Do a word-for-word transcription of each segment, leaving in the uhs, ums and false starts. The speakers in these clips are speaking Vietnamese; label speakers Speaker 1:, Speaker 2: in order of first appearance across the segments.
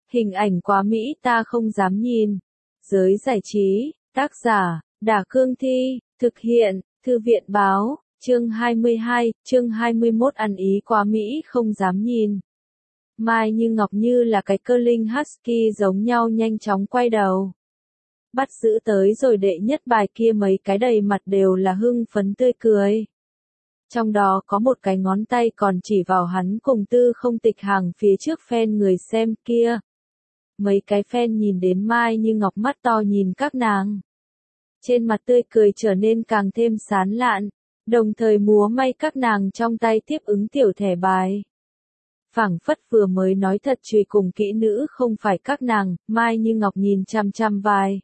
Speaker 1: Hình ảnh quá mỹ ta không dám nhìn. Giới giải trí, tác giả, Đả Cương Thi, thực hiện, Thư viện Báo, chương hai mươi hai, chương hai mươi mốt ăn ý quá mỹ không dám nhìn. Mai Như Ngọc như là cái cơ linh husky giống nhau nhanh chóng quay đầu. Bắt giữ tới rồi đệ nhất bài kia mấy cái đầy mặt đều là hưng phấn tươi cười. Trong đó có một cái ngón tay còn chỉ vào hắn cùng Tư Không Tịch hàng phía trước fan người xem kia. Mấy cái fan nhìn đến Mai Như Ngọc mắt to nhìn các nàng. Trên mặt tươi cười trở nên càng thêm sán lạn, đồng thời múa may các nàng trong tay tiếp ứng tiểu thẻ bài. Phảng phất vừa mới nói thật chùy cùng kỹ nữ không phải các nàng, Mai Như Ngọc nhìn chăm chăm vai.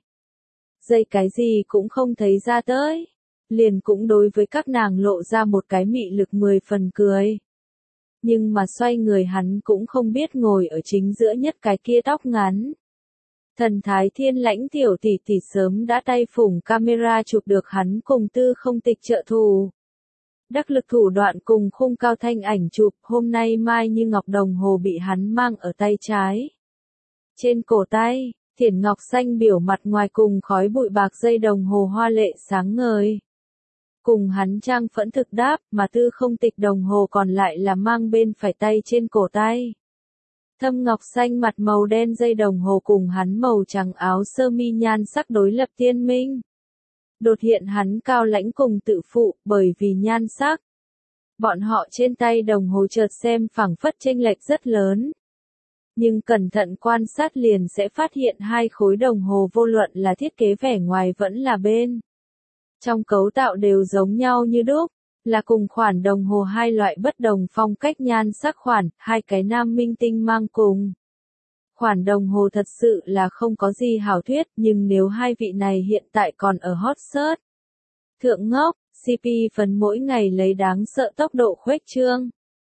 Speaker 1: Dây cái gì cũng không thấy ra tới. Liền cũng đối với các nàng lộ ra một cái mị lực mười phần cười. Nhưng mà xoay người hắn cũng không biết ngồi ở chính giữa nhất cái kia tóc ngắn. Thần thái thiên lãnh tiểu tỷ tỷ sớm đã tay phủng camera chụp được hắn cùng Tư Không Tịch trợ thủ. Đắc lực thủ đoạn cùng khung cao thanh ảnh chụp, hôm nay Mai Như Ngọc đồng hồ bị hắn mang ở tay trái. Trên cổ tay, thiển ngọc xanh biểu mặt ngoài cùng khói bụi bạc dây đồng hồ hoa lệ sáng ngời. Cùng hắn trang phẫn thực đáp, mà Tư Không Tịch đồng hồ còn lại là mang bên phải tay trên cổ tay. Thâm ngọc xanh mặt màu đen dây đồng hồ cùng hắn màu trắng áo sơ mi nhan sắc đối lập tiên minh. Đột hiện hắn cao lãnh cùng tự phụ, bởi vì nhan sắc. Bọn họ trên tay đồng hồ chợt xem phảng phất chênh lệch rất lớn. Nhưng cẩn thận quan sát liền sẽ phát hiện hai khối đồng hồ vô luận là thiết kế vẻ ngoài vẫn là bên. Trong cấu tạo đều giống nhau như đúc, là cùng khoản đồng hồ hai loại bất đồng phong cách nhan sắc khoản, hai cái nam minh tinh mang cùng. Khoản đồng hồ thật sự là không có gì hảo thuyết, nhưng nếu hai vị này hiện tại còn ở hot search. Thượng ngốc, xê pê phần mỗi ngày lấy đáng sợ tốc độ khuếch trương.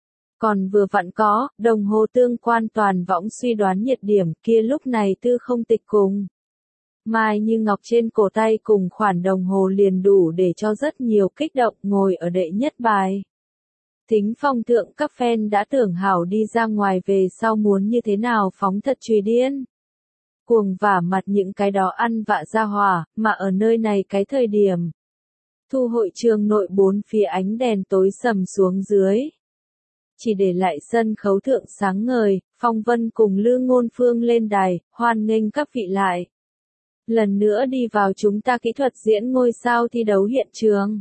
Speaker 1: Còn vừa vặn có, đồng hồ tương quan toàn võng suy đoán nhiệt điểm kia lúc này Tư Không Tịch cùng. Mai Như Ngọc trên cổ tay cùng khoản đồng hồ liền đủ để cho rất nhiều kích động ngồi ở đệ nhất bài. Thính phong thượng các fan đã tưởng hảo đi ra ngoài về sau muốn như thế nào phóng thật chùy điên. Cuồng vả mặt những cái đó ăn vạ ra hòa, mà ở nơi này cái thời điểm. Thu hội trường nội bốn phía ánh đèn tối sầm xuống dưới. Chỉ để lại sân khấu thượng sáng ngời, Phong Vân cùng Lư Ngôn Phương lên đài, hoan nghênh các vị lại. Lần nữa đi vào chúng ta kỹ thuật diễn ngôi sao thi đấu hiện trường.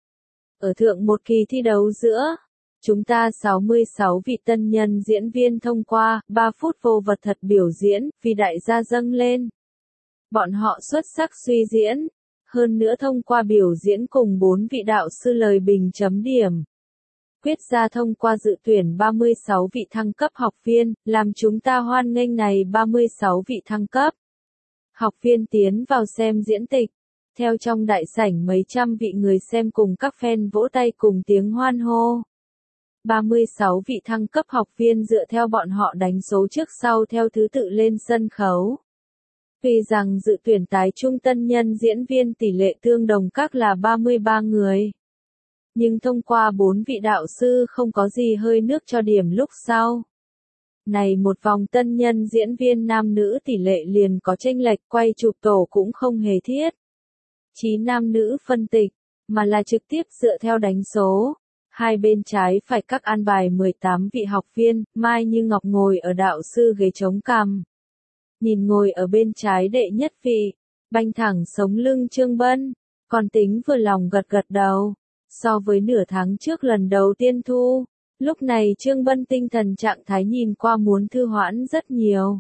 Speaker 1: Ở thượng một kỳ thi đấu giữa, chúng ta sáu mươi sáu vị tân nhân diễn viên thông qua ba phút vô vật thật biểu diễn, vì đại gia dâng lên. Bọn họ xuất sắc suy diễn, hơn nữa thông qua biểu diễn cùng bốn vị đạo sư lời bình chấm điểm. Quyết ra thông qua dự tuyển ba mươi sáu vị thăng cấp học viên, làm chúng ta hoan nghênh này ba mươi sáu vị thăng cấp. Học viên tiến vào xem diễn tịch. Theo trong đại sảnh mấy trăm vị người xem cùng các fan vỗ tay cùng tiếng hoan hô. ba mươi sáu vị thăng cấp học viên dựa theo bọn họ đánh số trước sau theo thứ tự lên sân khấu. Vì rằng dự tuyển tái trung tân nhân diễn viên tỷ lệ tương đồng các là ba mươi ba người. Nhưng thông qua bốn vị đạo sư không có gì hơi nước cho điểm lúc sau. Này một vòng tân nhân diễn viên nam nữ tỷ lệ liền có chênh lệch, quay chụp tổ cũng không hề thiết. Chí nam nữ phân tịch, mà là trực tiếp dựa theo đánh số. Hai bên trái phải các an bài mười tám vị học viên, Mai Như Ngọc ngồi ở đạo sư ghế chống cằm. Nhìn ngồi ở bên trái đệ nhất vị, banh thẳng sống lưng Trương Bân, còn tính vừa lòng gật gật đầu. So với nửa tháng trước lần đầu tiên thu, lúc này Trương Bân tinh thần trạng thái nhìn qua muốn thư hoãn rất nhiều.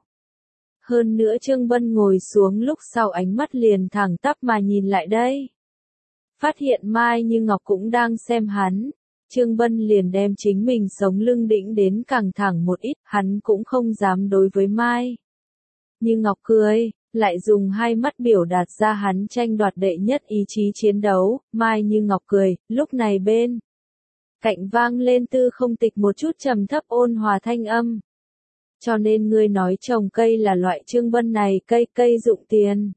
Speaker 1: Hơn nữa Trương Bân ngồi xuống lúc sau ánh mắt liền thẳng tắp mà nhìn lại đây. Phát hiện Mai Như Ngọc cũng đang xem hắn, Trương Bân liền đem chính mình sống lưng đĩnh đến càng thẳng một ít, hắn cũng không dám đối với Mai Như Ngọc cười. Lại dùng hai mắt biểu đạt ra hắn tranh đoạt đệ nhất ý chí chiến đấu, Mai Như Ngọc cười, lúc này bên cạnh vang lên Tư Không Tịch một chút trầm thấp ôn hòa thanh âm. Cho nên ngươi nói trồng cây là loại Trương Bân này cây cây dụng tiền.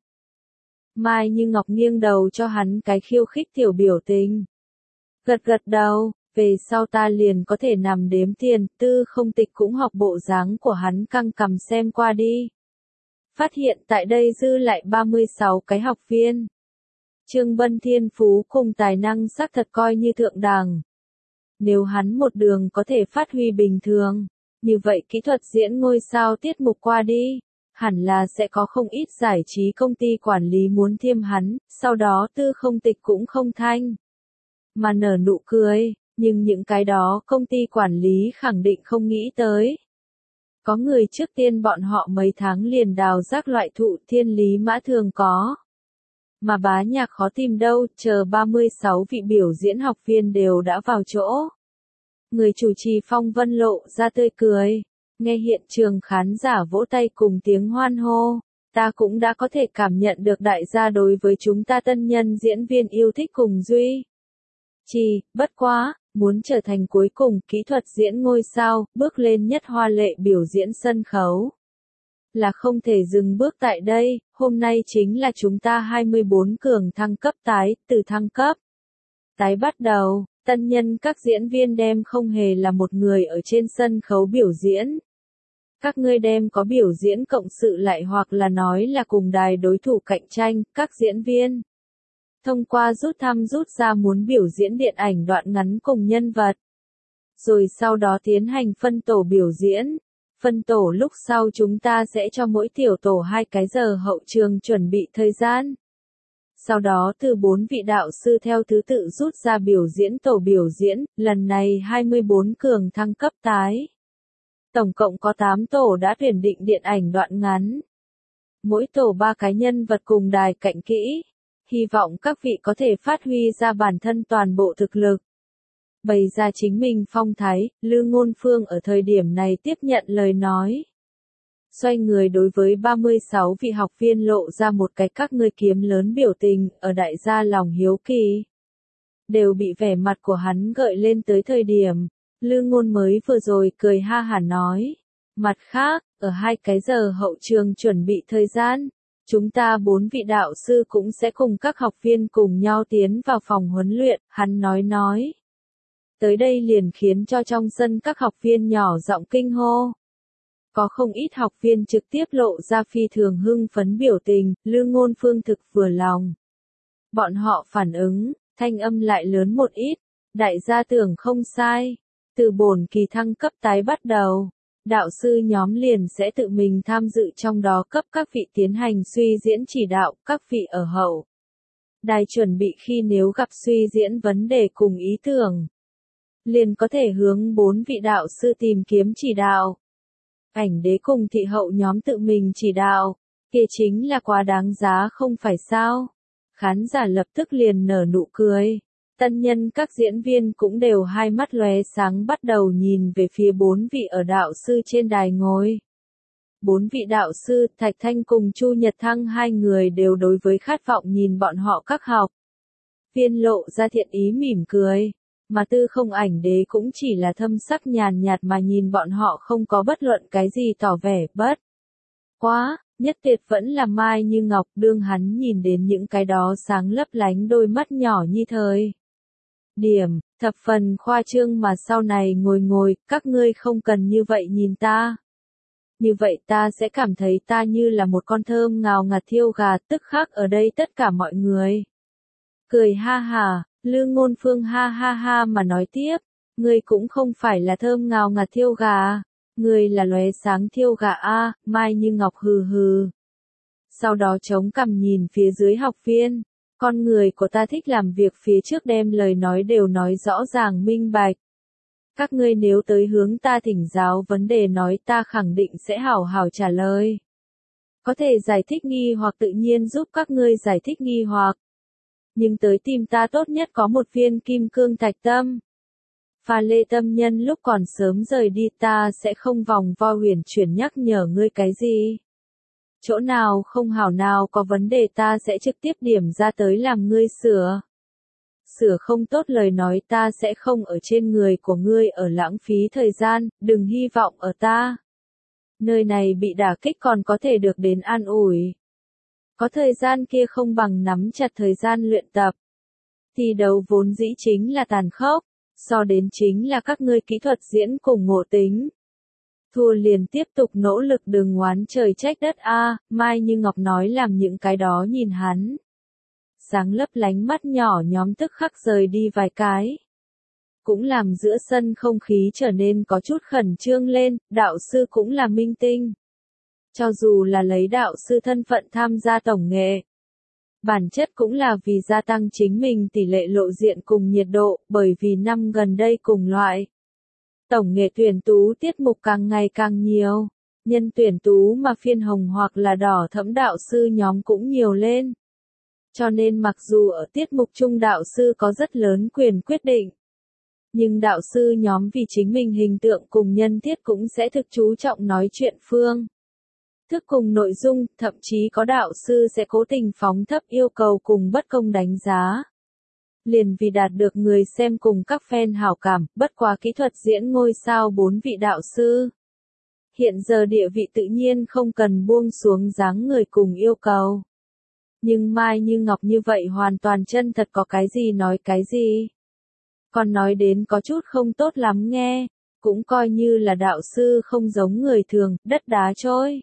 Speaker 1: Mai Như Ngọc nghiêng đầu cho hắn cái khiêu khích tiểu biểu tình. Gật gật đầu, Về sau ta liền có thể nằm đếm tiền, Tư Không Tịch cũng học bộ dáng của hắn căng cằm xem qua đi. Phát hiện tại đây dư lại ba mươi sáu cái học viên. Trương Bân thiên phú cùng tài năng xác thật coi như thượng đẳng. Nếu hắn một đường có thể phát huy bình thường, như vậy kỹ thuật diễn ngôi sao tiết mục qua đi, hẳn là sẽ có không ít giải trí công ty quản lý muốn thiêm hắn, sau đó Tư Không Tịch cũng không thanh mà nở nụ cười, nhưng những cái đó công ty quản lý khẳng định không nghĩ tới. Có người trước tiên bọn họ mấy tháng liền đào rác loại thụ thiên lý mã thường có. Mà bá nhạc khó tìm đâu, chờ ba mươi sáu vị biểu diễn học viên đều đã vào chỗ. Người chủ trì Phong Vân lộ ra tươi cười, nghe hiện trường khán giả vỗ tay cùng tiếng hoan hô, ta cũng đã có thể cảm nhận được đại gia đối với chúng ta tân nhân diễn viên yêu thích cùng duy. Chỉ, bất quá, muốn trở thành cuối cùng kỹ thuật diễn ngôi sao, bước lên nhất hoa lệ biểu diễn sân khấu. Là không thể dừng bước tại đây, hôm nay chính là chúng ta hai mươi bốn cường thăng cấp tái, từ thăng cấp. Tái bắt đầu, tân nhân các diễn viên đem không hề là một người ở trên sân khấu biểu diễn. Các ngươi đem có biểu diễn cộng sự lại hoặc là nói là cùng đài đối thủ cạnh tranh, các diễn viên. Thông qua rút thăm rút ra muốn biểu diễn điện ảnh đoạn ngắn cùng nhân vật. Rồi sau đó tiến hành phân tổ biểu diễn. Phân tổ lúc sau chúng ta sẽ cho mỗi tiểu tổ hai cái giờ hậu trường chuẩn bị thời gian. Sau đó từ bốn vị đạo sư theo thứ tự rút ra biểu diễn tổ biểu diễn, lần này hai mươi bốn cường thăng cấp tái. Tổng cộng có tám tổ đã tuyển định điện ảnh đoạn ngắn. Mỗi tổ ba cái nhân vật cùng đài cạnh kỹ. Hy vọng các vị có thể phát huy ra bản thân toàn bộ thực lực. Bày ra chính mình phong thái, Lư Ngôn Phương ở thời điểm này tiếp nhận lời nói. Xoay người đối với ba mươi sáu vị học viên lộ ra một cái các ngươi kiếm lớn biểu tình, ở đại gia lòng hiếu kỳ. Đều bị vẻ mặt của hắn gợi lên tới thời điểm, Lư Ngôn mới vừa rồi cười ha hả nói. Mặt khác, ở hai cái giờ hậu trường chuẩn bị thời gian, chúng ta bốn vị đạo sư cũng sẽ cùng các học viên cùng nhau tiến vào phòng huấn luyện, hắn nói nói. Tới đây liền khiến cho trong sân các học viên nhỏ giọng kinh hô. Có không ít học viên trực tiếp lộ ra phi thường hưng phấn biểu tình, Lư Ngôn Phương thực vừa lòng. Bọn họ phản ứng, thanh âm lại lớn một ít, đại gia tưởng không sai. Từ bổn kỳ thăng cấp tái bắt đầu, đạo sư nhóm liền sẽ tự mình tham dự trong đó cấp các vị tiến hành suy diễn chỉ đạo, các vị ở hậu. Đài chuẩn bị khi nếu gặp suy diễn vấn đề cùng ý tưởng, liền có thể hướng bốn vị đạo sư tìm kiếm chỉ đạo. Ảnh đế cùng thị hậu nhóm tự mình chỉ đạo, kia chính là quá đáng giá không phải sao. Khán giả lập tức liền nở nụ cười. Tân nhân các diễn viên cũng đều hai mắt lóe sáng bắt đầu nhìn về phía bốn vị ở đạo sư trên đài ngồi. Bốn vị đạo sư, Thạch Thanh cùng Chu Nhật Thăng hai người đều đối với khát vọng nhìn bọn họ các học viên lộ ra thiện ý mỉm cười. Mà Tư Không Ảnh đế cũng chỉ là thâm sắc nhàn nhạt mà nhìn bọn họ không có bất luận cái gì tỏ vẻ bất. Quá, nhất tuyệt vẫn là Mai Như Ngọc đương hắn nhìn đến những cái đó sáng lấp lánh đôi mắt nhỏ như thời. Điểm, thập phần khoa trương mà sau này ngồi ngồi, các ngươi không cần như vậy nhìn ta. Như vậy ta sẽ cảm thấy ta như là một con thơm ngào ngạt thiêu gà, tức khắc ở đây tất cả mọi người. Cười ha hà. Lư Ngôn Phương ha ha ha mà nói tiếp, ngươi cũng không phải là thơm ngào ngạt thiêu gà, ngươi là lóe sáng thiêu gà a, Mai Như Ngọc hừ hừ. Sau đó chống cằm nhìn phía dưới học viên, con người của ta thích làm việc phía trước đem lời nói đều nói rõ ràng minh bạch. Các ngươi nếu tới hướng ta thỉnh giáo vấn đề nói ta khẳng định sẽ hảo hảo trả lời. Có thể giải thích nghi hoặc tự nhiên giúp các ngươi giải thích nghi hoặc. Nhưng tới tìm ta tốt nhất có một viên kim cương thạch tâm. Pha Lê tâm nhân lúc còn sớm rời đi ta sẽ không vòng vo huyền chuyển nhắc nhở ngươi cái gì. Chỗ nào không hảo nào có vấn đề ta sẽ trực tiếp điểm ra tới làm ngươi sửa. Sửa không tốt lời nói ta sẽ không ở trên người của ngươi ở lãng phí thời gian, đừng hy vọng ở ta. Nơi này bị đả kích còn có thể được đến an ủi. Có thời gian kia không bằng nắm chặt thời gian luyện tập. Thi đấu vốn dĩ chính là tàn khốc, so đến chính là các ngươi kỹ thuật diễn cùng ngộ tính. Thua liền tiếp tục nỗ lực đừng oán trời trách đất a, Mai Như Ngọc nói làm những cái đó nhìn hắn. Sáng lấp lánh mắt nhỏ nhóm tức khắc rời đi vài cái. Cũng làm giữa sân không khí trở nên có chút khẩn trương lên, đạo sư cũng là minh tinh. Cho dù là lấy đạo sư thân phận tham gia tổng nghệ, bản chất cũng là vì gia tăng chính mình tỷ lệ lộ diện cùng nhiệt độ, bởi vì năm gần đây cùng loại. Tổng nghệ tuyển tú tiết mục càng ngày càng nhiều, nhân tuyển tú mà phiên hồng hoặc là đỏ thẫm đạo sư nhóm cũng nhiều lên. Cho nên mặc dù ở tiết mục chung đạo sư có rất lớn quyền quyết định, nhưng đạo sư nhóm vì chính mình hình tượng cùng nhân thiết cũng sẽ thực chú trọng nói chuyện phương thức cùng nội dung, thậm chí có đạo sư sẽ cố tình phóng thấp yêu cầu cùng bất công đánh giá. Liền vì đạt được người xem cùng các fan hảo cảm, bất quá kỹ thuật diễn ngôi sao bốn vị đạo sư. Hiện giờ địa vị tự nhiên không cần buông xuống dáng người cùng yêu cầu. Nhưng Mai Như Ngọc như vậy hoàn toàn chân thật có cái gì nói cái gì. Còn nói đến có chút không tốt lắm nghe, cũng coi như là đạo sư không giống người thường, đất đá trôi.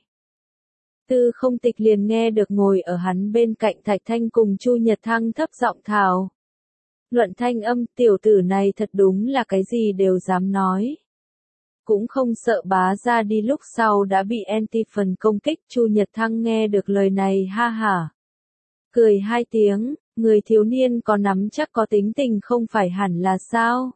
Speaker 1: Tư Không Tịch liền nghe được ngồi ở hắn bên cạnh Thạch Thanh cùng Chu Nhật Thăng thấp giọng thào. Luận thanh âm, tiểu tử này thật đúng là cái gì đều dám nói. Cũng không sợ bá ra đi lúc sau đã bị anti phần công kích. Chu Nhật Thăng nghe được lời này ha hả. Cười hai tiếng, người thiếu niên có nắm chắc có tính tình không phải hẳn là sao.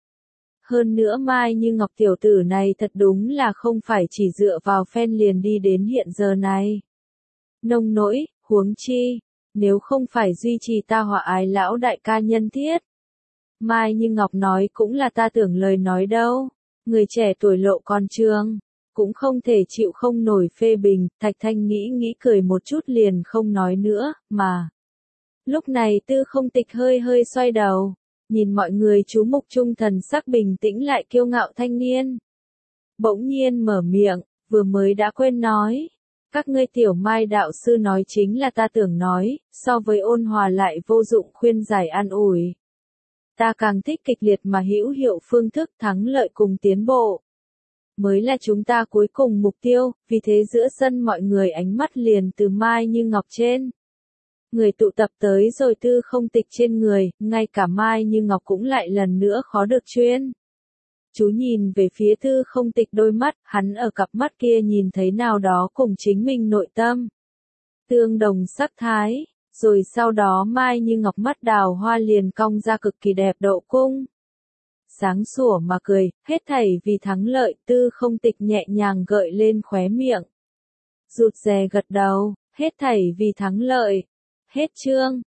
Speaker 1: Hơn nữa Mai Như Ngọc tiểu tử này thật đúng là không phải chỉ dựa vào fan liền đi đến hiện giờ này. Nông nỗi, huống chi, nếu không phải duy trì ta hòa ái lão đại ca nhân thiết. Mai Như Ngọc nói cũng là ta tưởng lời nói đâu, người trẻ tuổi lộ con trường, cũng không thể chịu không nổi phê bình, Thạch Thanh nghĩ nghĩ cười một chút liền không nói nữa, mà. Lúc này Tư Không Tịch hơi hơi xoay đầu, nhìn mọi người chú mục trung thần sắc bình tĩnh lại kiêu ngạo thanh niên. Bỗng nhiên mở miệng, vừa mới đã quên nói. Các ngươi tiểu Mai đạo sư nói chính là ta tưởng nói, so với ôn hòa lại vô dụng khuyên giải an ủi. Ta càng thích kịch liệt mà hữu hiệu phương thức thắng lợi cùng tiến bộ. Mới là chúng ta cuối cùng mục tiêu, vì thế giữa sân mọi người ánh mắt liền từ Mai Như Ngọc trên. Người tụ tập tới rồi Tư Không Tịch trên người, ngay cả Mai Như Ngọc cũng lại lần nữa khó được chuyên. Chú nhìn về phía Tư Không Tịch đôi mắt, hắn ở cặp mắt kia nhìn thấy nào đó cùng chính mình nội tâm. Tương đồng sắc thái, rồi sau đó Mai Như Ngọc mắt đào hoa liền cong ra cực kỳ đẹp độ cung. Sáng sủa mà cười, hết thảy vì thắng lợi, Tư Không Tịch nhẹ nhàng gợi lên khóe miệng. Rụt rè gật đầu, hết thảy vì thắng lợi. Hết chương.